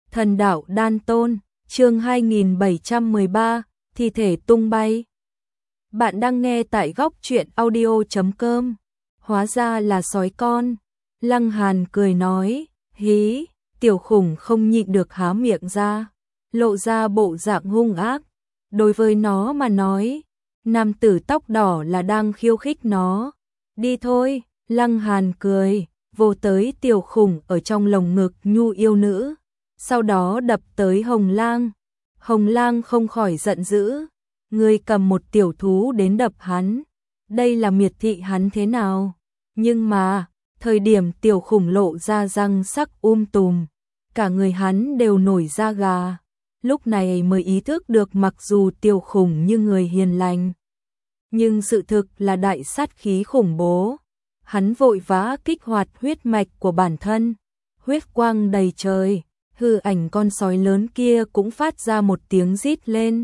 Thần đạo đan tôn, chương 2713, thi thể tung bay. Bạn đang nghe tại góc truyện audio.com. Hóa ra là sói con. Lăng Hàn cười nói, hí, tiểu khủng không nhịn được há miệng ra, lộ ra bộ dạng hung ác. Đối với nó mà nói, nam tử tóc đỏ là đang khiêu khích nó. Đi thôi, Lăng Hàn cười, vô tới tiểu khủng ở trong lồng ngực nhu yêu nữ. Sau đó đập tới Hồng Lang. Hồng Lang không khỏi giận dữ. Ngươi cầm một tiểu thú đến đập hắn. Đây là miệt thị hắn thế nào? Nhưng mà, thời điểm tiểu khủng lộ ra răng sắc tùm. Cả người hắn đều nổi da gà. Lúc này mới ý thức được mặc dù tiểu khủng như người hiền lành. Nhưng sự thực là đại sát khí khủng bố. Hắn vội vã kích hoạt huyết mạch của bản thân. Huyết quang đầy trời. Hư ảnh con sói lớn kia cũng phát ra một tiếng rít lên.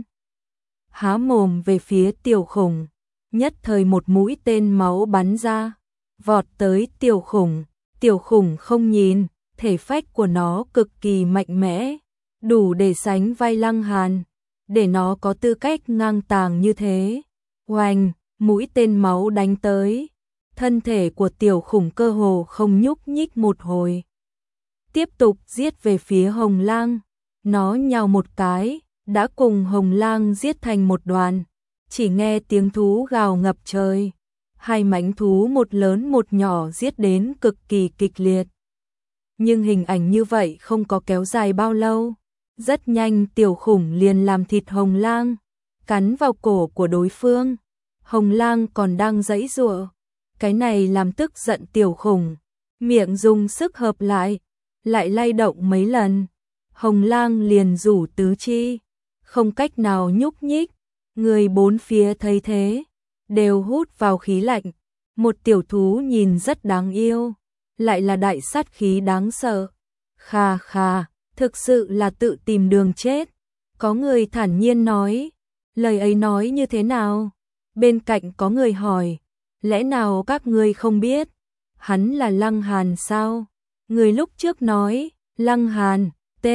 Há mồm về phía tiểu khủng. Nhất thời một mũi tên máu bắn ra. Vọt tới tiểu khủng. Tiểu khủng không nhìn. Thể phách của nó cực kỳ mạnh mẽ. Đủ để sánh vai Lăng Hàn. Để nó có tư cách ngang tàng như thế. Oanh, mũi tên máu đánh tới. Thân thể của tiểu khủng cơ hồ không nhúc nhích một hồi. Tiếp tục giết về phía Hồng Lang. Nó nhào một cái, đã cùng Hồng Lang giết thành một đoàn. Chỉ nghe tiếng thú gào ngập trời. Hai mãnh thú một lớn một nhỏ giết đến cực kỳ kịch liệt. Nhưng hình ảnh như vậy không có kéo dài bao lâu. Rất nhanh tiểu khủng liền làm thịt Hồng Lang, cắn vào cổ của đối phương. Hồng Lang còn đang giãy giụa. Cái này làm tức giận tiểu khủng. Miệng dùng sức hợp lại lay động mấy lần. Hồng Lang liền rủ tứ chi, không cách nào nhúc nhích. Người bốn phía thấy thế, đều hút vào khí lạnh. Một tiểu thú nhìn rất đáng yêu, lại là đại sát khí đáng sợ. Khà khà, thực sự là tự tìm đường chết. Có người thản nhiên nói, lời ấy nói như thế nào? Bên cạnh có người hỏi, lẽ nào các ngươi không biết? Hắn là Lăng Hàn sao? Người lúc trước nói, Lăng Hàn,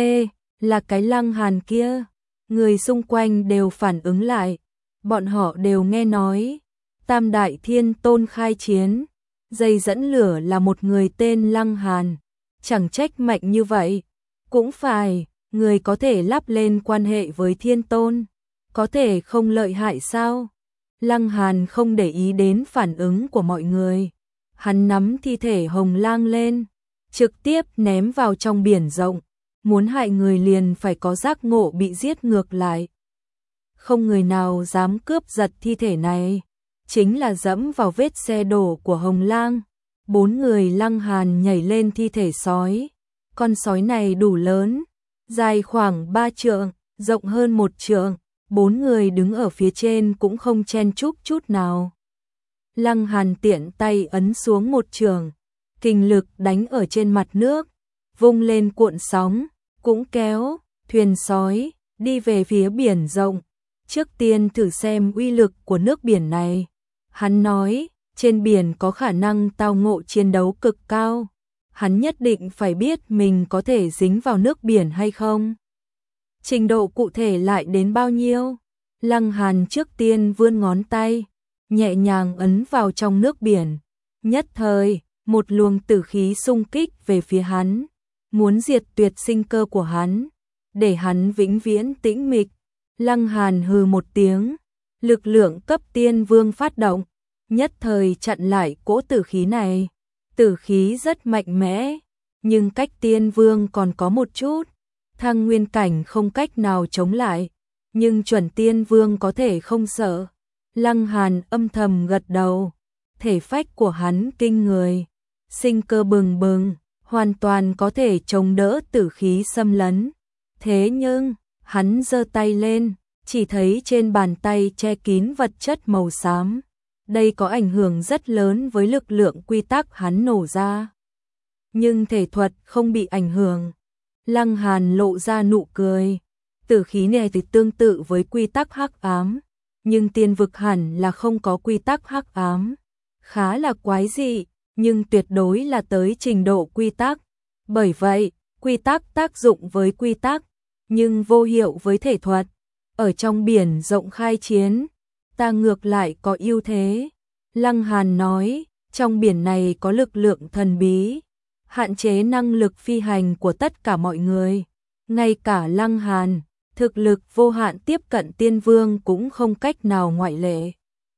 là cái Lăng Hàn kia. Người xung quanh đều phản ứng lại. Bọn họ đều nghe nói, Tam Đại Thiên Tôn khai chiến. Dây dẫn lửa là một người tên Lăng Hàn. Chẳng trách mạnh như vậy. Cũng phải, người có thể lắp lên quan hệ với Thiên Tôn. Có thể không lợi hại sao? Lăng Hàn không để ý đến phản ứng của mọi người. Hắn nắm thi thể Hồng Lang lên, trực tiếp ném vào trong biển rộng. Muốn hại người liền phải có giác ngộ bị giết ngược lại. Không người nào dám cướp giật thi thể này. Chính là dẫm vào vết xe đổ của Hồng Lang. 4 người Lăng Hàn nhảy lên thi thể sói. Con sói này đủ lớn, dài khoảng 3 trượng, rộng hơn 1 trượng. 4 người đứng ở phía trên cũng không chen chúc chút nào. Lăng Hàn tiện tay ấn xuống một trường, kình lực đánh ở trên mặt nước, vung lên cuộn sóng, cũng kéo thuyền sói đi về phía biển rộng. Trước tiên thử xem uy lực của nước biển này. Hắn nói, trên biển có khả năng tao ngộ chiến đấu cực cao. Hắn nhất định phải biết mình có thể dính vào nước biển hay không. Trình độ cụ thể lại đến bao nhiêu? Lăng Hàn trước tiên vươn ngón tay, nhẹ nhàng ấn vào trong nước biển. Nhất thời, một luồng tử khí xung kích về phía hắn, muốn diệt tuyệt sinh cơ của hắn, để hắn vĩnh viễn tĩnh mịch. Lăng Hàn hừ một tiếng, lực lượng cấp tiên vương phát động, nhất thời chặn lại cỗ tử khí này. Tử khí rất mạnh mẽ, nhưng cách tiên vương còn có một chút. Thăng nguyên cảnh không cách nào chống lại, nhưng chuẩn tiên vương có thể không sợ. Lăng Hàn âm thầm gật đầu, thể phách của hắn kinh người, sinh cơ bừng bừng, hoàn toàn có thể chống đỡ tử khí xâm lấn. Thế nhưng, hắn giơ tay lên, chỉ thấy trên bàn tay che kín vật chất màu xám. Đây có ảnh hưởng rất lớn với lực lượng quy tắc hắn nổ ra. Nhưng thể thuật không bị ảnh hưởng. Lăng Hàn lộ ra nụ cười. Tử khí này thì tương tự với quy tắc hắc ám, nhưng tiên vực hẳn là không có quy tắc hắc ám. Khá là quái dị, nhưng tuyệt đối là tới trình độ quy tắc. Bởi vậy, Quy tắc tác dụng với quy tắc, nhưng vô hiệu với thể thuật. Ở trong biển rộng khai chiến, ta ngược lại có ưu thế. Lăng Hàn nói, trong biển này có lực lượng thần bí, hạn chế năng lực phi hành của tất cả mọi người. Ngay cả Lăng Hàn, thực lực vô hạn tiếp cận tiên vương cũng không cách nào ngoại lệ.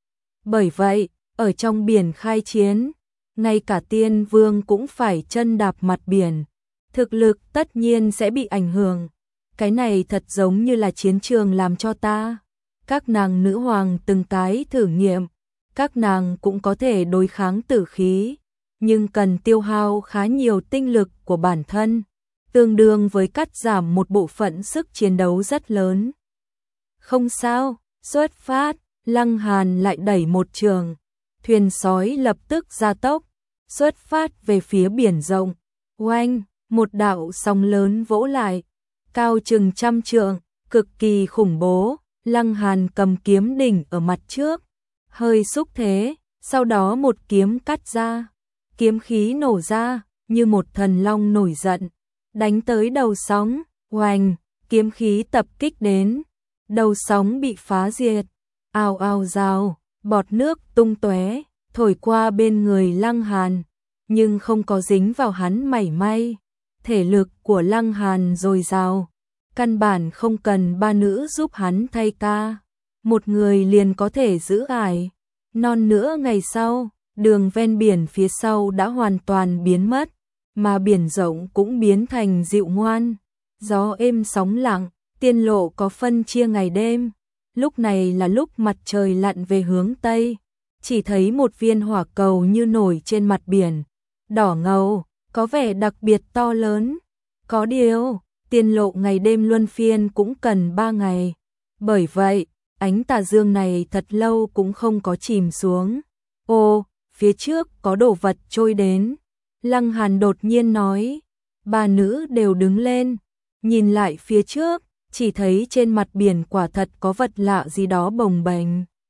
Bởi vậy, ở trong biển khai chiến, ngay cả tiên vương cũng phải chân đạp mặt biển. Thực lực tất nhiên sẽ bị ảnh hưởng. Cái này thật giống như là chiến trường làm cho ta. Các nàng nữ hoàng từng cái thử nghiệm, các nàng cũng có thể đối kháng tử khí, nhưng cần tiêu hao khá nhiều tinh lực của bản thân, tương đương với cắt giảm một bộ phận sức chiến đấu rất lớn. Không sao, xuất phát, Lăng Hàn lại đẩy một trường, thuyền sói lập tức gia tốc, xuất phát về phía biển rộng. Oanh, một đạo sóng lớn vỗ lại, cao chừng 100 trượng, cực kỳ khủng bố. Lăng Hàn cầm kiếm đỉnh ở mặt trước, hơi xúc thế, sau đó một kiếm cắt ra, kiếm khí nổ ra, như một thần long nổi giận, đánh tới đầu sóng. Oanh, kiếm khí tập kích đến, đầu sóng bị phá diệt, ào ào rào, bọt nước tung tóe, thổi qua bên người Lăng Hàn, nhưng không có dính vào hắn mảy may. Thể lực của Lăng Hàn dồi dào, căn bản không cần ba nữ giúp hắn thay ca, một người liền có thể giữ ải. Non nữa ngày sau, đường ven biển phía sau đã hoàn toàn biến mất, mà biển rộng cũng biến thành dịu ngoan, gió êm sóng lặng, tiên lộ có phân chia ngày đêm. Lúc này là lúc mặt trời lặn về hướng Tây, chỉ thấy một viên hỏa cầu như nổi trên mặt biển, đỏ ngầu, có vẻ đặc biệt to lớn. Có điều, tiên lộ ngày đêm luân phiên cũng cần 3 ngày. Bởi vậy, ánh tà dương này thật lâu cũng không có chìm xuống. Ô, phía trước có đồ vật trôi đến. Lăng Hàn đột nhiên nói. Ba nữ đều đứng lên, nhìn lại phía trước, chỉ thấy trên mặt biển quả thật có vật lạ gì đó bồng bềnh.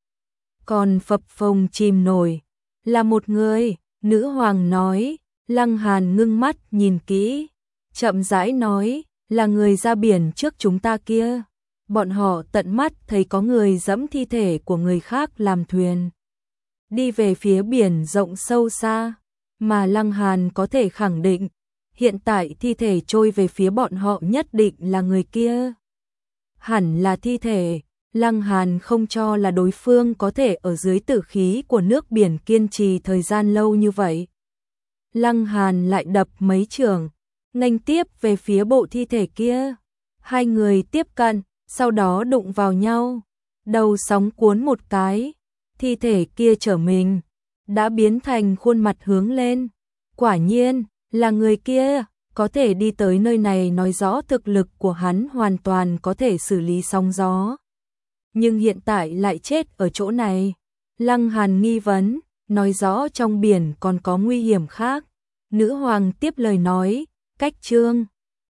Còn phập phồng chìm nổi, là một người, nữ hoàng nói. Lăng Hàn ngưng mắt nhìn kỹ, chậm rãi nói, là người ra biển trước chúng ta kia. Bọn họ tận mắt thấy có người dẫm thi thể của người khác làm thuyền, đi về phía biển rộng sâu xa, mà Lăng Hàn có thể khẳng định, hiện tại thi thể trôi về phía bọn họ nhất định là người kia. Hẳn là thi thể, Lăng Hàn không cho là đối phương có thể ở dưới tử khí của nước biển kiên trì thời gian lâu như vậy. Lăng Hàn lại đập mấy trường, nghênh tiếp về phía bộ thi thể kia. Hai người tiếp cận, sau đó đụng vào nhau. Đầu sóng cuốn một cái, thi thể kia trở mình, đã biến thành khuôn mặt hướng lên. Quả nhiên, là người kia, có thể đi tới nơi này nói rõ thực lực của hắn hoàn toàn có thể xử lý sóng gió. Nhưng hiện tại lại chết ở chỗ này. Lăng Hàn nghi vấn, nói rõ trong biển còn có nguy hiểm khác. Nữ hoàng tiếp lời nói, cách chương